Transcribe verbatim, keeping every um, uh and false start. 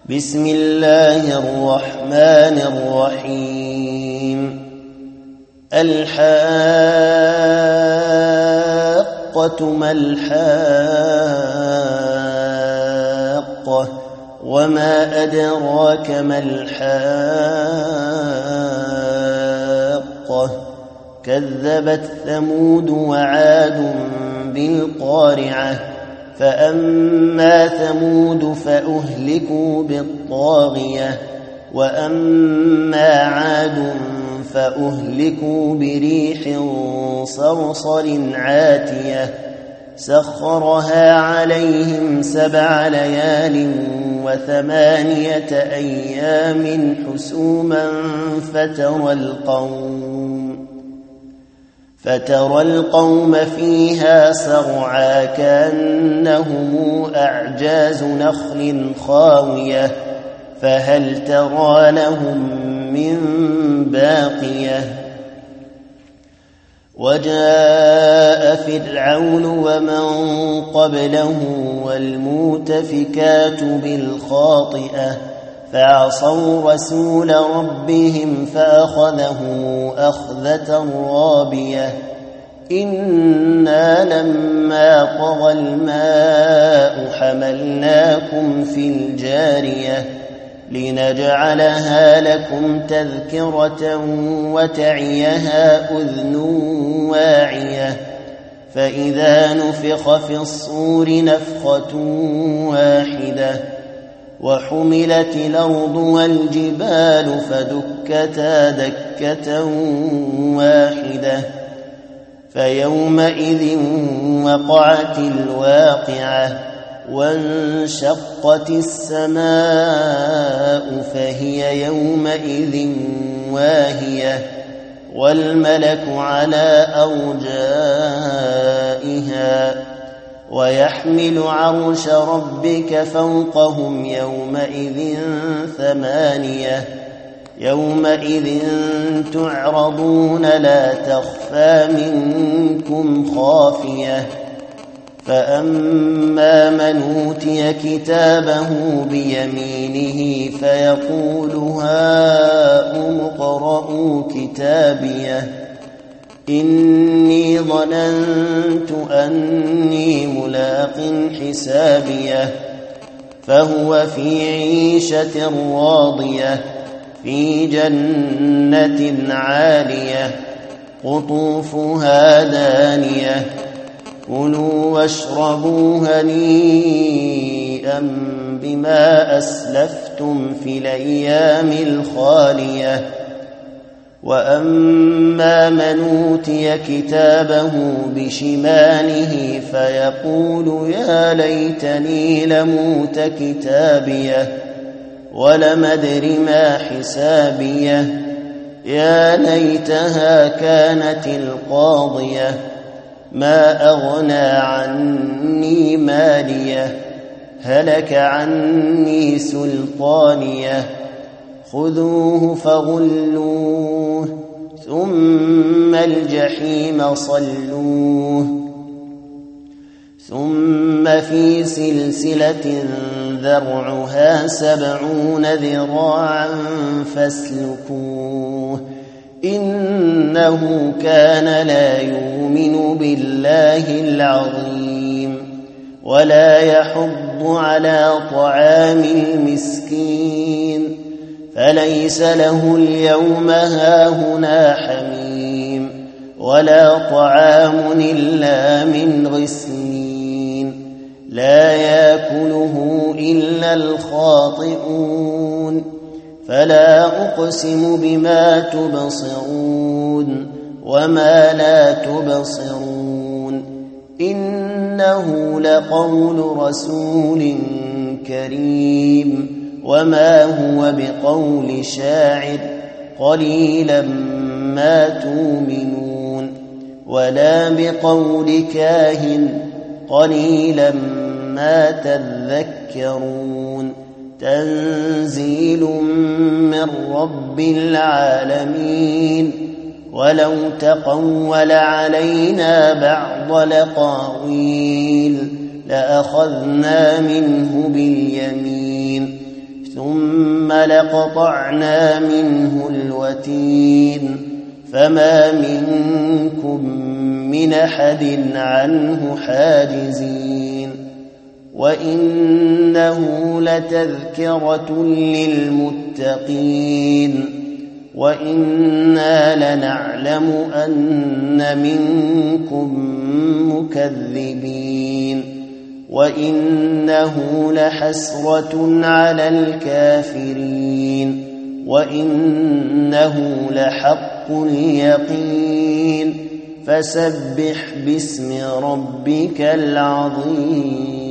بسم الله الرحمن الرحيم الحاقة ما الحاقة وما أدراك ما الحاقة كذبت ثمود وعاد بالقارعة فأما ثمود فأهلكوا بالطاغية وأما عاد فأهلكوا بريح صرصر عاتية سخرها عليهم سبع ليال وثمانية أيام حسوما فترى القوم فترى القوم فيها سرعا كأنهم أعجاز نخل خاوية فهل ترى لهم من باقية وجاء فرعون ومن قبله والمؤتفكات بالخاطئة فعصوا رسول ربهم فأخذه أخذة رابية إنا لما طغى الماء حملناكم في الجارية لنجعلها لكم تذكرة وتعيها أذن واعية فإذا نفخ في الصور نفخة واحدة وحملت الأرض والجبال فدكتا دكة واحدة فيومئذ وقعت الواقعة وانشقت السماء فهي يومئذ واهية والملك على أرجائها ويحمل عرش ربك فوقهم يومئذ ثمانية يومئذ تعرضون لا تخفى منكم خافية فأما من أوتي كتابه بيمينه فيقول هاؤم اقرءوا كتابيه إني ظننت أني ملاق حسابيه فهو في عيشة راضية في جنة عالية قطوفها دانية كلوا واشربوا هنيئا بما أسلفتم في الأيام الخالية وأما من أوتي كتابه بشماله فيقول يا ليتني لموت كتابيه ولم أدر ما حسابيه يا ليتها كانت القاضية ما أغنى عني ماليه هلك عني سلطانيه خذوه فغلوه ثم الجحيم صلوه ثم في سلسلة ذرعها سبعون ذراعا فاسلكوه إنه كان لا يؤمن بالله العظيم ولا يحض على طعام المسكين فليس له اليوم هاهنا حميم ولا طعام إلا من غسلين لا يأكله إلا الخاطئون فلا أقسم بما تبصرون وما لا تبصرون إنه لقول رسول كريم وما هو بقول شاعر قليلا ما تؤمنون ولا بقول كاهن قليلا ما تذكرون تنزيل من رب العالمين ولو تقول علينا بعض الأقاويل لأخذنا منه باليمين ثم لقطعنا منه الوتين فما منكم من أحد عنه حاجزين وإنه لتذكرة للمتقين وإنا لنعلم أن منكم مكذبين وإنه لحسرة على الكافرين وإنه لحق اليقين فسبح باسم ربك العظيم.